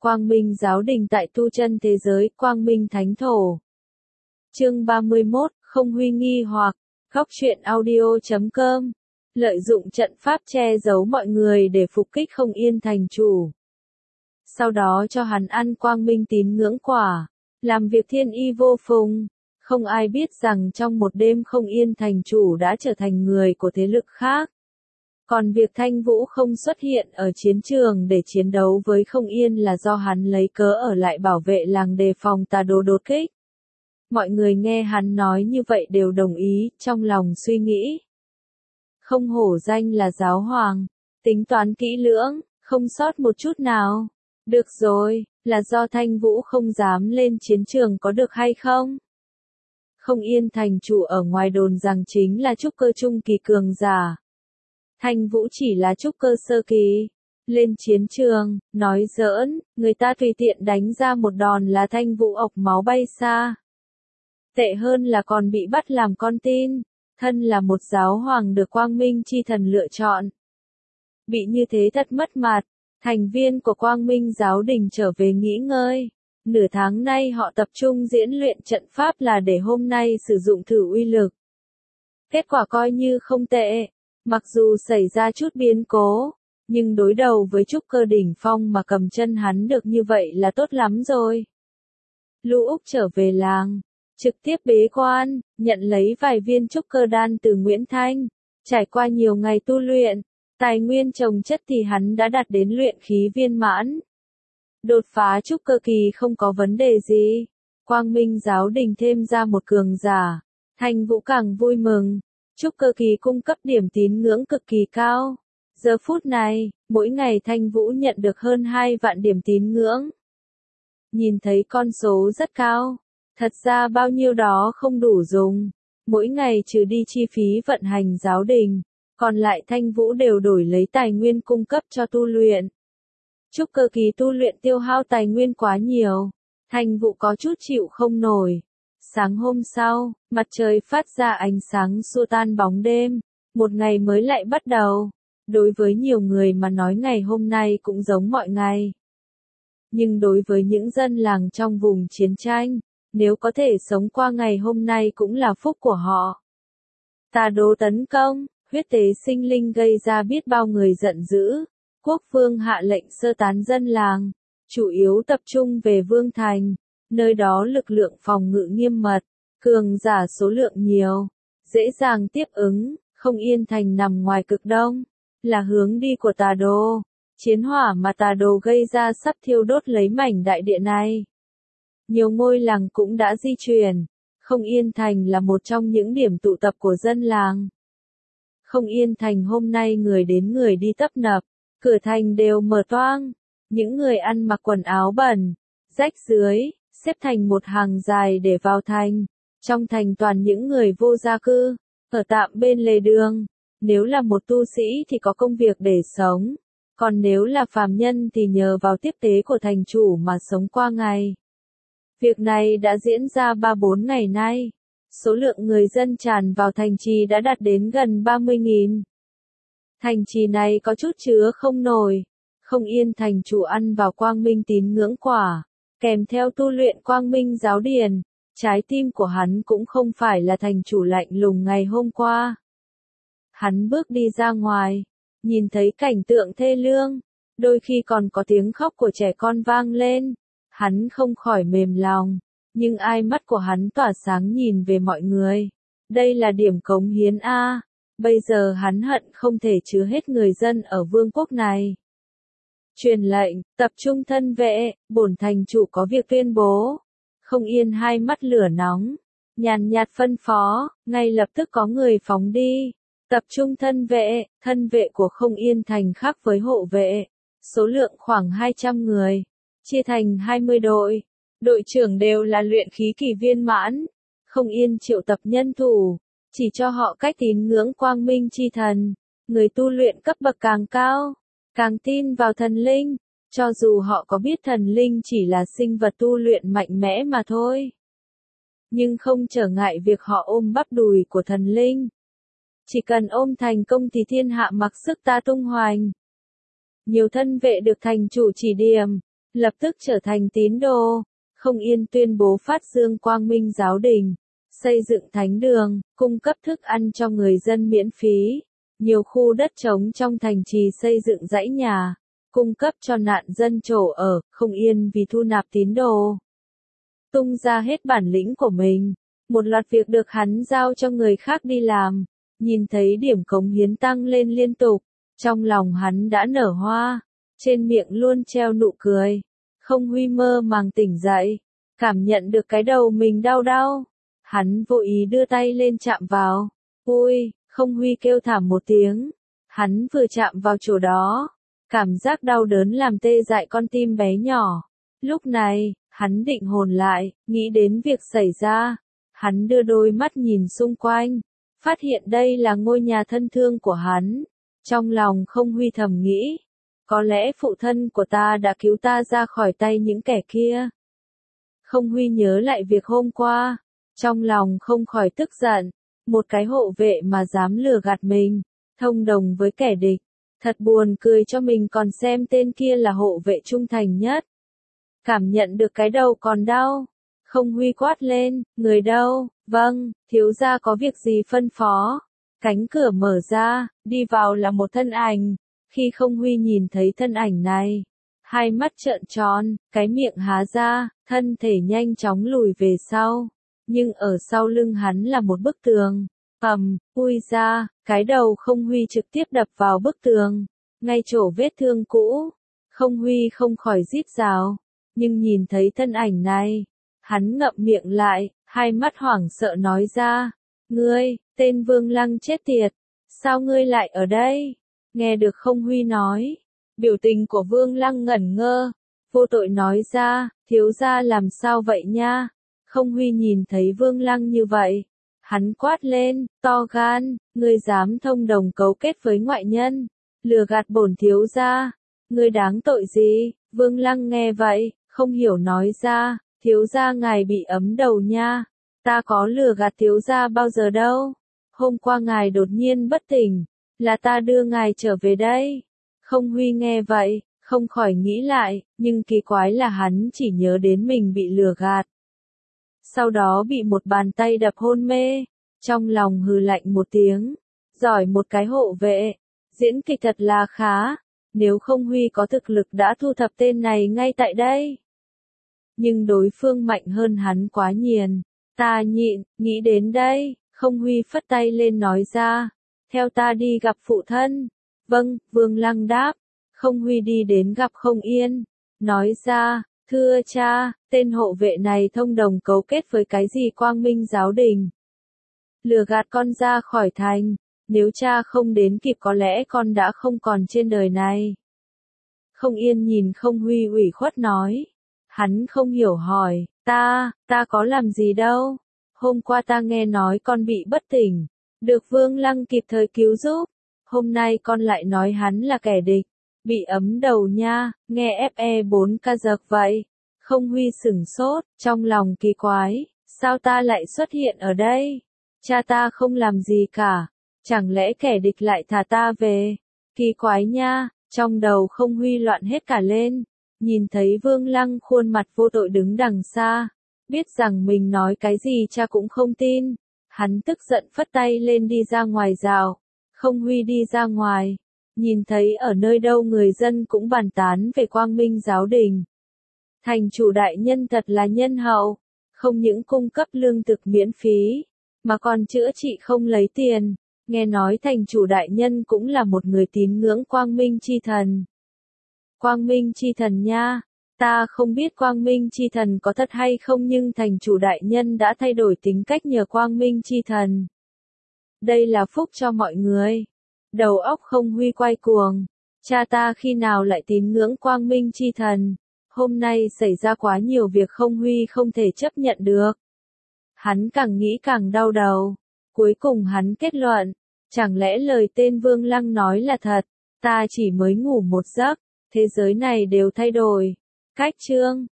Quang Minh giáo đình tại tu chân thế giới, Quang Minh thánh thổ. Chương 31, không huy nghi hoặc, góc truyện audio.com. Lợi dụng trận pháp che giấu mọi người để phục kích Không Yên thành chủ. Sau đó cho hắn ăn Quang Minh tín ngưỡng quả, làm việc thiên y vô phùng. Không ai biết rằng trong một đêm Không Yên thành chủ đã trở thành người của thế lực khác. Còn việc Thanh Vũ không xuất hiện ở chiến trường để chiến đấu với Không Yên là do hắn lấy cớ ở lại bảo vệ làng đề phòng tà đồ đột kích. Mọi người nghe hắn nói như vậy đều đồng ý, trong lòng suy nghĩ. Không hổ danh là giáo hoàng, tính toán kỹ lưỡng, không sót một chút nào. Được rồi, là do Thanh Vũ không dám lên chiến trường có được hay không? Không Yên thành chủ ở ngoài đồn rằng chính là trúc cơ trung kỳ cường giả. Thanh Vũ chỉ là trúc cơ sơ kỳ. Lên chiến trường, nói giỡn, người ta tùy tiện đánh ra một đòn là Thanh Vũ ộc máu bay xa. Tệ hơn là còn bị bắt làm con tin, thân là một giáo hoàng được Quang Minh chi thần lựa chọn. Bị như thế thật mất mặt, thành viên của Quang Minh giáo đình trở về nghỉ ngơi. Nửa tháng nay họ tập trung diễn luyện trận pháp là để hôm nay sử dụng thử uy lực. Kết quả coi như không tệ, mặc dù xảy ra chút biến cố, nhưng đối đầu với trúc cơ đỉnh phong mà cầm chân hắn được như vậy là tốt lắm rồi. Lũ Úc trở về làng, trực tiếp bế quan, nhận lấy vài viên trúc cơ đan từ Nguyễn Thanh. Trải qua nhiều ngày tu luyện, tài nguyên trồng chất thì hắn đã đạt đến luyện khí viên mãn. Đột phá trúc cơ kỳ không có vấn đề gì. Quang Minh giáo đình thêm ra một cường giả. Thanh Vũ càng vui mừng. Trúc cơ kỳ cung cấp điểm tín ngưỡng cực kỳ cao. Giờ phút này, mỗi ngày Thanh Vũ nhận được hơn 2 vạn điểm tín ngưỡng. Nhìn thấy con số rất cao. Thật ra bao nhiêu đó không đủ dùng. Mỗi ngày trừ đi chi phí vận hành giáo đình, còn lại Thanh Vũ đều đổi lấy tài nguyên cung cấp cho tu luyện. Trúc cơ kỳ tu luyện tiêu hao tài nguyên quá nhiều. Thanh Vũ có chút chịu không nổi. Sáng hôm sau, mặt trời phát ra ánh sáng xua tan bóng đêm. Một ngày mới lại bắt đầu. Đối với nhiều người mà nói ngày hôm nay cũng giống mọi ngày. Nhưng đối với những dân làng trong vùng chiến tranh, nếu có thể sống qua ngày hôm nay cũng là phúc của họ. Tà đồ tấn công, huyết tế sinh linh gây ra biết bao người giận dữ. Quốc vương hạ lệnh sơ tán dân làng, chủ yếu tập trung về Vương Thành, nơi đó lực lượng phòng ngự nghiêm mật, cường giả số lượng nhiều, dễ dàng tiếp ứng. Không Yên thành nằm ngoài cực đông, là hướng đi của tà đồ. Chiến hỏa mà tà đồ gây ra sắp thiêu đốt lấy mảnh đại địa này. Nhiều ngôi làng cũng đã di chuyển. Không Yên thành là một trong những điểm tụ tập của dân làng. Không Yên thành hôm nay người đến người đi tấp nập, cửa thành đều mở toang. Những người ăn mặc quần áo bẩn, rách rưới, xếp thành một hàng dài để vào thành. Trong thành toàn những người vô gia cư, ở tạm bên lề đường. Nếu là một tu sĩ thì có công việc để sống. Còn nếu là phàm nhân thì nhờ vào tiếp tế của thành chủ mà sống qua ngày. Việc này đã diễn ra 3-4 ngày nay. Số lượng người dân tràn vào thành trì đã đạt đến gần 30.000. Thành trì này có chút chứa không nổi. Không Yên thành chủ ăn vào Quang Minh tín ngưỡng quả, kèm theo tu luyện Quang Minh giáo điển. Trái tim của hắn cũng không phải là thành chủ lạnh lùng ngày hôm qua. Hắn bước đi ra ngoài, nhìn thấy cảnh tượng thê lương, đôi khi còn có tiếng khóc của trẻ con vang lên. Hắn không khỏi mềm lòng, nhưng ai mắt của hắn tỏa sáng nhìn về mọi người. Đây là điểm cống hiến A. Bây giờ hắn hận không thể chứa hết người dân ở vương quốc này. Truyền lệnh, tập trung thân vệ, bổn thành chủ có việc tuyên bố. Không Yên hai mắt lửa nóng, nhàn nhạt phân phó, ngay lập tức có người phóng đi. Tập trung thân vệ của Không Yên thành khác với hộ vệ. Số lượng khoảng 200 người, chia thành 20 đội. Đội trưởng đều là luyện khí kỳ viên mãn. Không Yên triệu tập nhân thủ, chỉ cho họ cách tín ngưỡng Quang Minh chi thần. Người tu luyện cấp bậc càng cao, càng tin vào thần linh. Cho dù họ có biết thần linh chỉ là sinh vật tu luyện mạnh mẽ mà thôi. Nhưng không trở ngại việc họ ôm bắp đùi của thần linh. Chỉ cần ôm thành công thì thiên hạ mặc sức ta tung hoành. Nhiều thân vệ được thành chủ chỉ điểm, lập tức trở thành tín đồ. Không Yên tuyên bố phát dương quang minh giáo đình, xây dựng thánh đường, cung cấp thức ăn cho người dân miễn phí. Nhiều khu đất trống trong thành trì xây dựng dãy nhà, cung cấp cho nạn dân chỗ ở. Không Yên vì thu nạp tín đồ, tung ra hết bản lĩnh của mình. Một loạt việc được hắn giao cho người khác đi làm. Nhìn thấy điểm cống hiến tăng lên liên tục, trong lòng hắn đã nở hoa, trên miệng luôn treo nụ cười. Không Huy mơ màng tỉnh dậy, cảm nhận được cái đầu mình đau đau. Hắn vô ý đưa tay lên chạm vào. Ui, Không Huy kêu thảm một tiếng. Hắn vừa chạm vào chỗ đó, cảm giác đau đớn làm tê dại con tim bé nhỏ. Lúc này, hắn định hồn lại, nghĩ đến việc xảy ra. Hắn đưa đôi mắt nhìn xung quanh, phát hiện đây là ngôi nhà thân thương của hắn. Trong lòng Không Huy thầm nghĩ, có lẽ phụ thân của ta đã cứu ta ra khỏi tay những kẻ kia. Không Huy nhớ lại việc hôm qua, trong lòng không khỏi tức giận. Một cái hộ vệ mà dám lừa gạt mình, thông đồng với kẻ địch. Thật buồn cười cho mình còn xem tên kia là hộ vệ trung thành nhất. Cảm nhận được cái đầu còn đau. Không Huy quát lên, người đâu? Vâng, thiếu gia có việc gì phân phó? Cánh cửa mở ra, đi vào là một thân ảnh. Khi Không Huy nhìn thấy thân ảnh này, hai mắt trợn tròn, cái miệng há ra, thân thể nhanh chóng lùi về sau. Nhưng ở sau lưng hắn là một bức tường. Ui ra, cái đầu Không Huy trực tiếp đập vào bức tường, ngay chỗ vết thương cũ. Không Huy không khỏi rít gào, nhưng nhìn thấy thân ảnh này, hắn ngậm miệng lại, hai mắt hoảng sợ nói ra, ngươi, tên Vương Lăng chết tiệt, sao ngươi lại ở đây? Nghe được Không Huy nói, biểu tình của Vương Lăng ngẩn ngơ, vô tội nói ra, thiếu gia làm sao vậy nha? Không Huy nhìn thấy Vương Lăng như vậy, hắn quát lên, to gan, ngươi dám thông đồng cấu kết với ngoại nhân, lừa gạt bổn thiếu gia, ngươi đáng tội gì? Vương Lăng nghe vậy, không hiểu nói ra, thiếu gia ngài bị ấm đầu nha, ta có lừa gạt thiếu gia bao giờ đâu, hôm qua ngài đột nhiên bất tỉnh, là ta đưa ngài trở về đây. Không Huy nghe vậy, không khỏi nghĩ lại, nhưng kỳ quái là hắn chỉ nhớ đến mình bị lừa gạt. Sau đó bị một bàn tay đập hôn mê, trong lòng hừ lạnh một tiếng, giỏi một cái hộ vệ, diễn kịch thật là khá, nếu Không Huy có thực lực đã thu thập tên này ngay tại đây. Nhưng đối phương mạnh hơn hắn quá nhiều, ta nhịn, nghĩ đến đây, Không Huy phất tay lên nói ra, theo ta đi gặp phụ thân. Vâng, Vương Lăng đáp, Không Huy đi đến gặp Không Yên, nói ra, thưa cha, tên hộ vệ này thông đồng cấu kết với cái gì Quang Minh giáo đình, lừa gạt con ra khỏi thành, nếu cha không đến kịp có lẽ con đã không còn trên đời này. Không Yên nhìn Không Huy ủy khuất nói, hắn không hiểu hỏi, ta có làm gì đâu, hôm qua ta nghe nói con bị bất tỉnh, được Vương Lăng kịp thời cứu giúp, hôm nay con lại nói hắn là kẻ địch, bị ấm đầu nha, nghe FE4K giật vậy. Không Huy sửng sốt, trong lòng kỳ quái, sao ta lại xuất hiện ở đây? Cha ta không làm gì cả, chẳng lẽ kẻ địch lại thả ta về? Kỳ quái nha, trong đầu Không Huy loạn hết cả lên, nhìn thấy Vương Lăng khuôn mặt vô tội đứng đằng xa, biết rằng mình nói cái gì cha cũng không tin, hắn tức giận phất tay lên đi ra ngoài rào. Không Huy đi ra ngoài, nhìn thấy ở nơi đâu người dân cũng bàn tán về Quang Minh giáo đình. Thành chủ đại nhân thật là nhân hậu, không những cung cấp lương thực miễn phí, mà còn chữa trị không lấy tiền. Nghe nói thành chủ đại nhân cũng là một người tín ngưỡng Quang Minh chi thần. Quang Minh chi thần nha, ta không biết Quang Minh chi thần có thật hay không nhưng thành chủ đại nhân đã thay đổi tính cách nhờ Quang Minh chi thần. Đây là phúc cho mọi người. Đầu óc Không Huy quay cuồng, cha ta khi nào lại tín ngưỡng Quang Minh chi thần? Hôm nay xảy ra quá nhiều việc Không Huy không thể chấp nhận được. Hắn càng nghĩ càng đau đầu. Cuối cùng hắn kết luận, chẳng lẽ lời tên Vương Lăng nói là thật, ta chỉ mới ngủ một giấc, thế giới này đều thay đổi. Cách chương